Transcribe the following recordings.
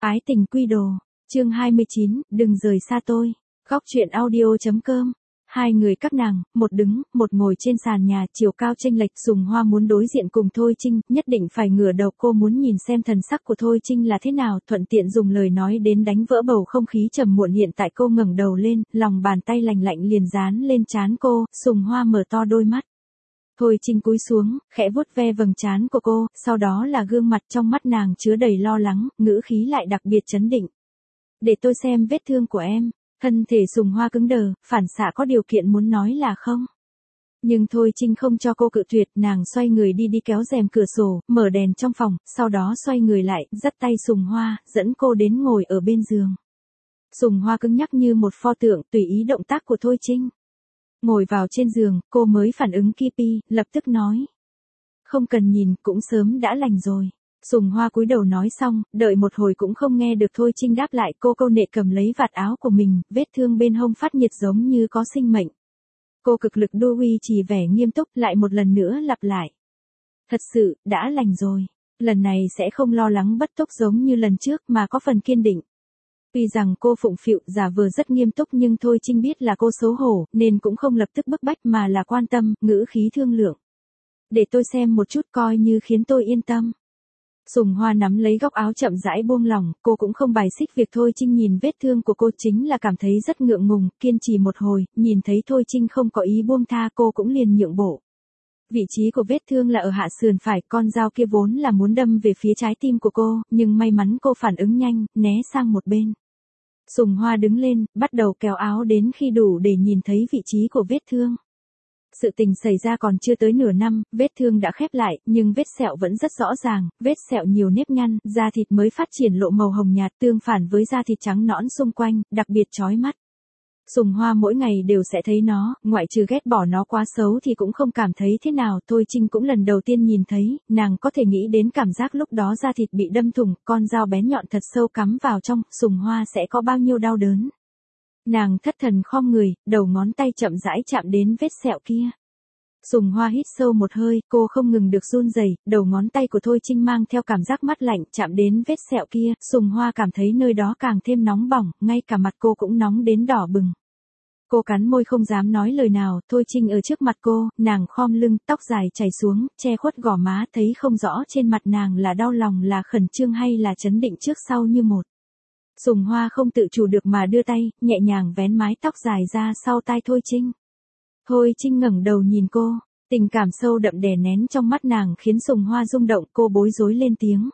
Ái tình quy đồ, chương 29, đừng rời xa tôi. Góc truyện audio.com. Hai người các nàng, một đứng, một ngồi trên sàn nhà, chiều cao chênh lệch. Sùng Hoa muốn đối diện cùng Thôi Trinh, nhất định phải ngửa đầu, cô muốn nhìn xem thần sắc của Thôi Trinh là thế nào, thuận tiện dùng lời nói đến đánh vỡ bầu không khí trầm muộn. Hiện tại cô ngẩng đầu lên, lòng bàn tay lành lạnh liền dán lên trán cô. Sùng Hoa mở to đôi mắt. Thôi Trinh cúi xuống, khẽ vuốt ve vầng trán của cô, sau đó là gương mặt, trong mắt nàng chứa đầy lo lắng, ngữ khí lại đặc biệt trấn định. Để tôi xem vết thương của em. Thân thể Sùng Hoa cứng đờ, phản xạ có điều kiện muốn nói là không. Nhưng Thôi Trinh không cho cô cự tuyệt, nàng xoay người đi kéo rèm cửa sổ, mở đèn trong phòng, sau đó xoay người lại, dắt tay Sùng Hoa, dẫn cô đến ngồi ở bên giường. Sùng Hoa cứng nhắc như một pho tượng, tùy ý động tác của Thôi Trinh. Ngồi vào trên giường, cô mới phản ứng kịp, lập tức nói. Không cần nhìn, cũng sớm đã lành rồi. Sùng Hoa cúi đầu nói xong, đợi một hồi cũng không nghe được Thôi Trinh đáp lại, cô câu nệ cầm lấy vạt áo của mình, vết thương bên hông phát nhiệt giống như có sinh mệnh. Cô cực lực duy trì vẻ nghiêm túc, lại một lần nữa lặp lại. Thật sự, đã lành rồi. Lần này sẽ không lo lắng bất túc giống như lần trước mà có phần kiên định. Tuy rằng cô phụng phịu giả vờ rất nghiêm túc nhưng Thôi Trinh biết là cô xấu hổ, nên cũng không lập tức bức bách mà là quan tâm, ngữ khí thương lượng. Để tôi xem một chút coi như khiến tôi yên tâm. Sùng Hoa nắm lấy góc áo chậm rãi buông lỏng, cô cũng không bài xích việc Thôi Trinh nhìn vết thương của cô, chính là cảm thấy rất ngượng ngùng, kiên trì một hồi, nhìn thấy Thôi Trinh không có ý buông tha, cô cũng liền nhượng bộ. Vị trí của vết thương là ở hạ sườn phải, con dao kia vốn là muốn đâm về phía trái tim của cô, nhưng may mắn cô phản ứng nhanh, né sang một bên. Sùng Hoa đứng lên, bắt đầu kéo áo đến khi đủ để nhìn thấy vị trí của vết thương. Sự tình xảy ra còn chưa tới nửa năm, vết thương đã khép lại, nhưng vết sẹo vẫn rất rõ ràng, vết sẹo nhiều nếp nhăn, da thịt mới phát triển lộ màu hồng nhạt tương phản với da thịt trắng nõn xung quanh, đặc biệt chói mắt. Sùng Hoa mỗi ngày đều sẽ thấy nó, ngoại trừ ghét bỏ nó quá xấu thì cũng không cảm thấy thế nào. Thôi Trinh cũng lần đầu tiên nhìn thấy, nàng có thể nghĩ đến cảm giác lúc đó da thịt bị đâm thủng, con dao bén nhọn thật sâu cắm vào trong, Sùng Hoa sẽ có bao nhiêu đau đớn. Nàng thất thần khom người, đầu ngón tay chậm rãi chạm đến vết sẹo kia. Sùng Hoa hít sâu một hơi, cô không ngừng được run rẩy, đầu ngón tay của Thôi Trinh mang theo cảm giác mát lạnh chạm đến vết sẹo kia, Sùng Hoa cảm thấy nơi đó càng thêm nóng bỏng, ngay cả mặt cô cũng nóng đến đỏ bừng. Cô cắn môi không dám nói lời nào, Thôi Trinh ở trước mặt cô, nàng khom lưng, tóc dài chảy xuống, che khuất gò má, thấy không rõ trên mặt nàng là đau lòng, là khẩn trương hay là chấn định trước sau như một. Sùng Hoa không tự chủ được mà đưa tay, nhẹ nhàng vén mái tóc dài ra sau tai Thôi Trinh. Thôi Trinh ngẩng đầu nhìn cô, tình cảm sâu đậm đè nén trong mắt nàng khiến Sùng Hoa rung động, cô bối rối lên tiếng.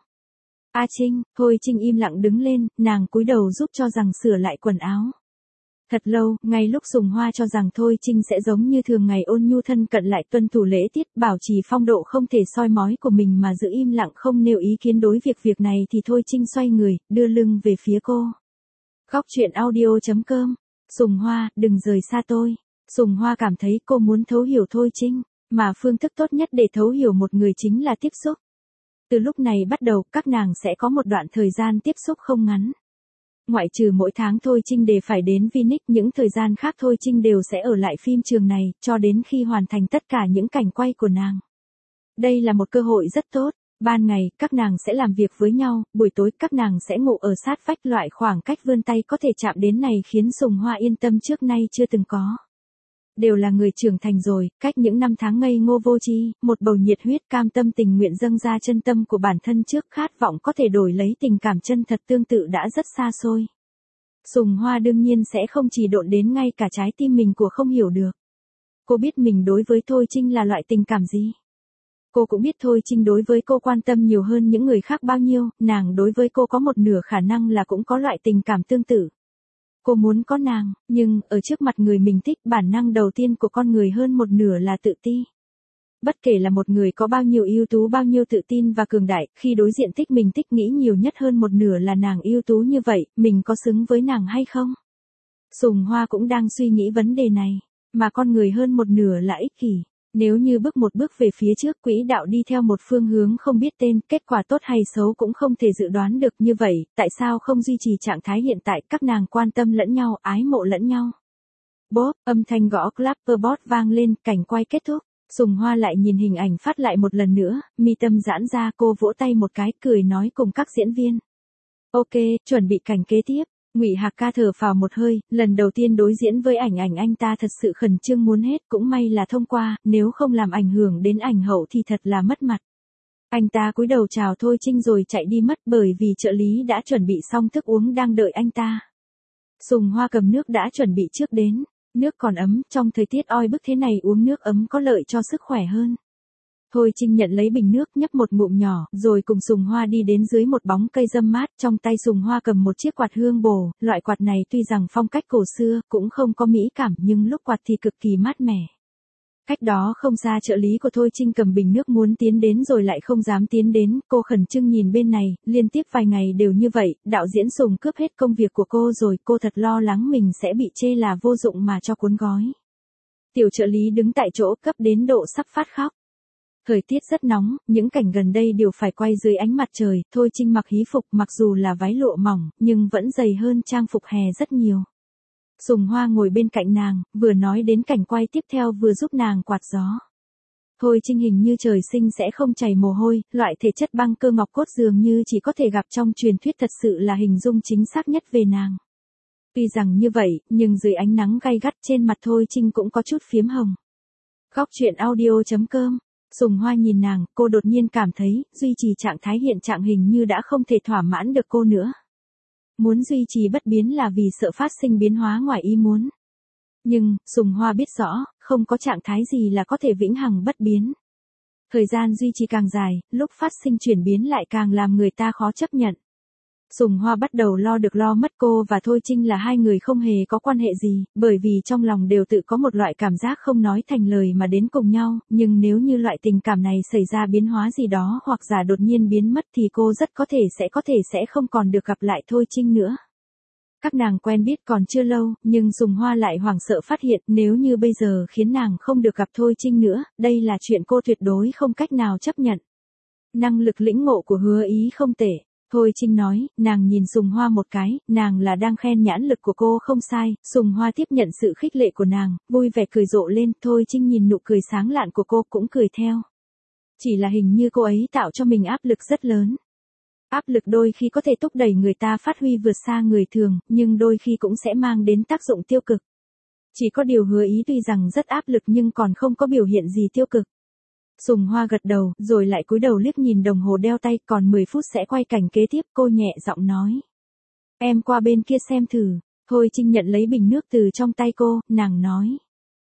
A Trinh, Thôi Trinh im lặng đứng lên, nàng cúi đầu giúp cho rằng sửa lại quần áo. Thật lâu, ngay lúc Sùng Hoa cho rằng Thôi Trinh sẽ giống như thường ngày ôn nhu thân cận lại tuân thủ lễ tiết, bảo trì phong độ không thể soi mói của mình mà giữ im lặng không nêu ý kiến đối việc này thì Thôi Trinh xoay người, đưa lưng về phía cô. Góc truyện audio.com. Sùng Hoa, đừng rời xa tôi. Sùng Hoa cảm thấy cô muốn thấu hiểu Thôi Trinh, mà phương thức tốt nhất để thấu hiểu một người chính là tiếp xúc. Từ lúc này bắt đầu, các nàng sẽ có một đoạn thời gian tiếp xúc không ngắn. Ngoại trừ mỗi tháng Thôi Trinh đều phải đến Vinic, những thời gian khác Thôi Trinh đều sẽ ở lại phim trường này, cho đến khi hoàn thành tất cả những cảnh quay của nàng. Đây là một cơ hội rất tốt, ban ngày, các nàng sẽ làm việc với nhau, buổi tối các nàng sẽ ngủ ở sát vách, loại khoảng cách vươn tay có thể chạm đến này khiến Sùng Hoa yên tâm trước nay chưa từng có. Đều là người trưởng thành rồi, cách những năm tháng ngây ngô vô tri, một bầu nhiệt huyết cam tâm tình nguyện dâng ra chân tâm của bản thân trước khát vọng có thể đổi lấy tình cảm chân thật tương tự đã rất xa xôi. Sùng Hoa đương nhiên sẽ không chỉ độn đến ngay cả trái tim mình của không hiểu được. Cô biết mình đối với Thôi Trinh là loại tình cảm gì. Cô cũng biết Thôi Trinh đối với cô quan tâm nhiều hơn những người khác bao nhiêu, nàng đối với cô có một nửa khả năng là cũng có loại tình cảm tương tự. Cô muốn có nàng, nhưng, ở trước mặt người mình thích, bản năng đầu tiên của con người hơn một nửa là tự ti. Bất kể là một người có bao nhiêu ưu tú, bao nhiêu tự tin và cường đại, khi đối diện thích mình thích nghĩ nhiều nhất hơn một nửa là nàng ưu tú như vậy, mình có xứng với nàng hay không? Sùng Hoa cũng đang suy nghĩ vấn đề này, mà con người hơn một nửa là ích kỷ. Nếu như bước một bước về phía trước, quỹ đạo đi theo một phương hướng không biết tên, kết quả tốt hay xấu cũng không thể dự đoán được, như vậy, tại sao không duy trì trạng thái hiện tại, các nàng quan tâm lẫn nhau, ái mộ lẫn nhau. Bốp, âm thanh gõ clapperboard vang lên, cảnh quay kết thúc. Sùng Hoa lại nhìn hình ảnh phát lại một lần nữa, mi tâm giãn ra, cô vỗ tay một cái, cười nói cùng các diễn viên. Ok, chuẩn bị cảnh kế tiếp. Ngụy Hạc ca thở phào một hơi, lần đầu tiên đối diễn với ảnh ảnh anh ta thật sự khẩn trương muốn hết, cũng may là thông qua, nếu không làm ảnh hưởng đến ảnh hậu thì thật là mất mặt. Anh ta cúi đầu chào Thôi Trinh rồi chạy đi mất bởi vì trợ lý đã chuẩn bị xong thức uống đang đợi anh ta. Sùng Hoa cầm nước đã chuẩn bị trước đến, nước còn ấm, trong thời tiết oi bức thế này uống nước ấm có lợi cho sức khỏe hơn. Thôi Trinh nhận lấy bình nước nhấp một ngụm nhỏ, rồi cùng Sùng Hoa đi đến dưới một bóng cây râm mát, trong tay Sùng Hoa cầm một chiếc quạt hương bồ, loại quạt này tuy rằng phong cách cổ xưa, cũng không có mỹ cảm nhưng lúc quạt thì cực kỳ mát mẻ. Cách đó không xa trợ lý của Thôi Trinh cầm bình nước muốn tiến đến rồi lại không dám tiến đến, cô khẩn trương nhìn bên này, liên tiếp vài ngày đều như vậy, đạo diễn Sùng cướp hết công việc của cô rồi, cô thật lo lắng mình sẽ bị chê là vô dụng mà cho cuốn gói. Tiểu trợ lý đứng tại chỗ cấp đến độ sắp phát khóc. Thời tiết rất nóng, những cảnh gần đây đều phải quay dưới ánh mặt trời, Thôi Trinh mặc hí phục mặc dù là váy lụa mỏng, nhưng vẫn dày hơn trang phục hè rất nhiều. Sùng Hoa ngồi bên cạnh nàng, vừa nói đến cảnh quay tiếp theo vừa giúp nàng quạt gió. Thôi Trinh hình như trời sinh sẽ không chảy mồ hôi, loại thể chất băng cơ ngọc cốt dường như chỉ có thể gặp trong truyền thuyết thật sự là hình dung chính xác nhất về nàng. Tuy rằng như vậy, nhưng dưới ánh nắng gay gắt trên mặt Thôi Trinh cũng có chút phiếm hồng. Góc truyện audio.com. Sùng Hoa nhìn nàng, cô đột nhiên cảm thấy, duy trì trạng thái hiện trạng hình như đã không thể thỏa mãn được cô nữa. Muốn duy trì bất biến là vì sợ phát sinh biến hóa ngoài ý muốn. Nhưng, Sùng Hoa biết rõ, không có trạng thái gì là có thể vĩnh hằng bất biến. Thời gian duy trì càng dài, lúc phát sinh chuyển biến lại càng làm người ta khó chấp nhận. Sùng Hoa bắt đầu lo được lo mất, cô và Thôi Trinh là hai người không hề có quan hệ gì, bởi vì trong lòng đều tự có một loại cảm giác không nói thành lời mà đến cùng nhau, nhưng nếu như loại tình cảm này xảy ra biến hóa gì đó hoặc giả đột nhiên biến mất thì cô rất có thể sẽ không còn được gặp lại Thôi Trinh nữa. Các nàng quen biết còn chưa lâu, nhưng Sùng Hoa lại hoảng sợ phát hiện nếu như bây giờ khiến nàng không được gặp Thôi Trinh nữa, đây là chuyện cô tuyệt đối không cách nào chấp nhận. Năng lực lĩnh ngộ của Hứa Ý không tệ. Thôi Trinh nói, nàng nhìn Sùng Hoa một cái, nàng là đang khen nhãn lực của cô không sai, Sùng Hoa tiếp nhận sự khích lệ của nàng, vui vẻ cười rộ lên, Thôi Trinh nhìn nụ cười sáng lạn của cô cũng cười theo. Chỉ là hình như cô ấy tạo cho mình áp lực rất lớn. Áp lực đôi khi có thể thúc đẩy người ta phát huy vượt xa người thường, nhưng đôi khi cũng sẽ mang đến tác dụng tiêu cực. Chỉ có điều Hứa Ý tuy rằng rất áp lực nhưng còn không có biểu hiện gì tiêu cực. Sùng Hoa gật đầu, rồi lại cúi đầu liếc nhìn đồng hồ đeo tay, còn 10 phút sẽ quay cảnh kế tiếp, cô nhẹ giọng nói. Em qua bên kia xem thử. Thôi Trinh nhận lấy bình nước từ trong tay cô, nàng nói.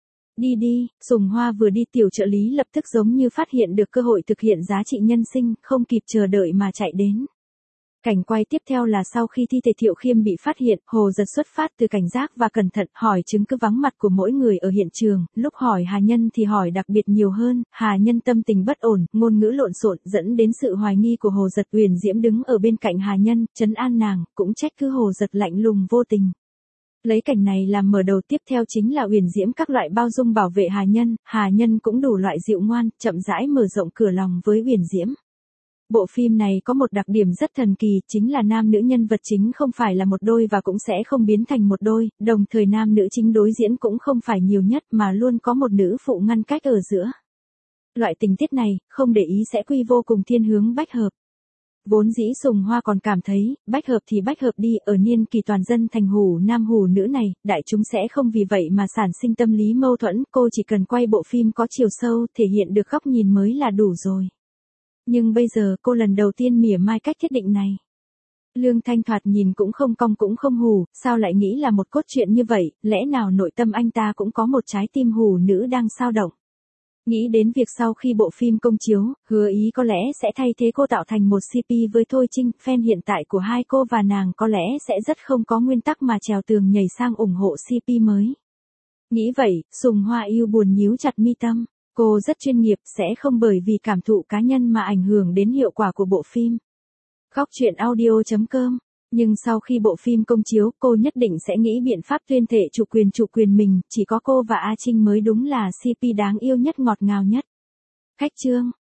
Đi đi, Sùng Hoa vừa đi tiểu trợ lý lập tức giống như phát hiện được cơ hội thực hiện giá trị nhân sinh, không kịp chờ đợi mà chạy đến. Cảnh quay tiếp theo là sau khi thi thể Thiệu Khiêm bị phát hiện, Hồ Giật xuất phát từ cảnh giác và cẩn thận hỏi chứng cứ vắng mặt của mỗi người ở hiện trường, lúc hỏi Hà Nhân thì hỏi đặc biệt nhiều hơn, Hà Nhân tâm tình bất ổn, ngôn ngữ lộn xộn dẫn đến sự hoài nghi của Hồ Giật. Uyển Diễm đứng ở bên cạnh Hà Nhân, trấn an nàng, cũng trách cứ Hồ Giật lạnh lùng vô tình. Lấy cảnh này làm mở đầu, tiếp theo chính là Uyển Diễm các loại bao dung bảo vệ Hà Nhân cũng đủ loại dịu ngoan, chậm rãi mở rộng cửa lòng với Uyển Diễm. Bộ phim này có một đặc điểm rất thần kỳ, chính là nam nữ nhân vật chính không phải là một đôi và cũng sẽ không biến thành một đôi, đồng thời nam nữ chính đối diễn cũng không phải nhiều nhất mà luôn có một nữ phụ ngăn cách ở giữa. Loại tình tiết này, không để ý sẽ quy vô cùng thiên hướng bách hợp. Vốn dĩ Sùng Hoa còn cảm thấy, bách hợp thì bách hợp đi, ở niên kỳ toàn dân thành hủ nam hủ nữ này, đại chúng sẽ không vì vậy mà sản sinh tâm lý mâu thuẫn, cô chỉ cần quay bộ phim có chiều sâu, thể hiện được góc nhìn mới là đủ rồi. Nhưng bây giờ cô lần đầu tiên mỉa mai cách thiết định này. Lương Thanh thoạt nhìn cũng không cong cũng không hù, sao lại nghĩ là một cốt truyện như vậy, lẽ nào nội tâm anh ta cũng có một trái tim hủ nữ đang xao động. Nghĩ đến việc sau khi bộ phim công chiếu, Hứa Ý có lẽ sẽ thay thế cô tạo thành một CP với Thôi Trinh, fan hiện tại của hai cô và nàng có lẽ sẽ rất không có nguyên tắc mà trèo tường nhảy sang ủng hộ CP mới. Nghĩ vậy, Sùng Hoa yêu buồn nhíu chặt mi tâm. Cô rất chuyên nghiệp, sẽ không bởi vì cảm thụ cá nhân mà ảnh hưởng đến hiệu quả của bộ phim. Góc truyện audio.com. Nhưng sau khi bộ phim công chiếu, cô nhất định sẽ nghĩ biện pháp tuyên thệ chủ quyền mình, chỉ có cô và A Trinh mới đúng là CP đáng yêu nhất, ngọt ngào nhất. Khách chương.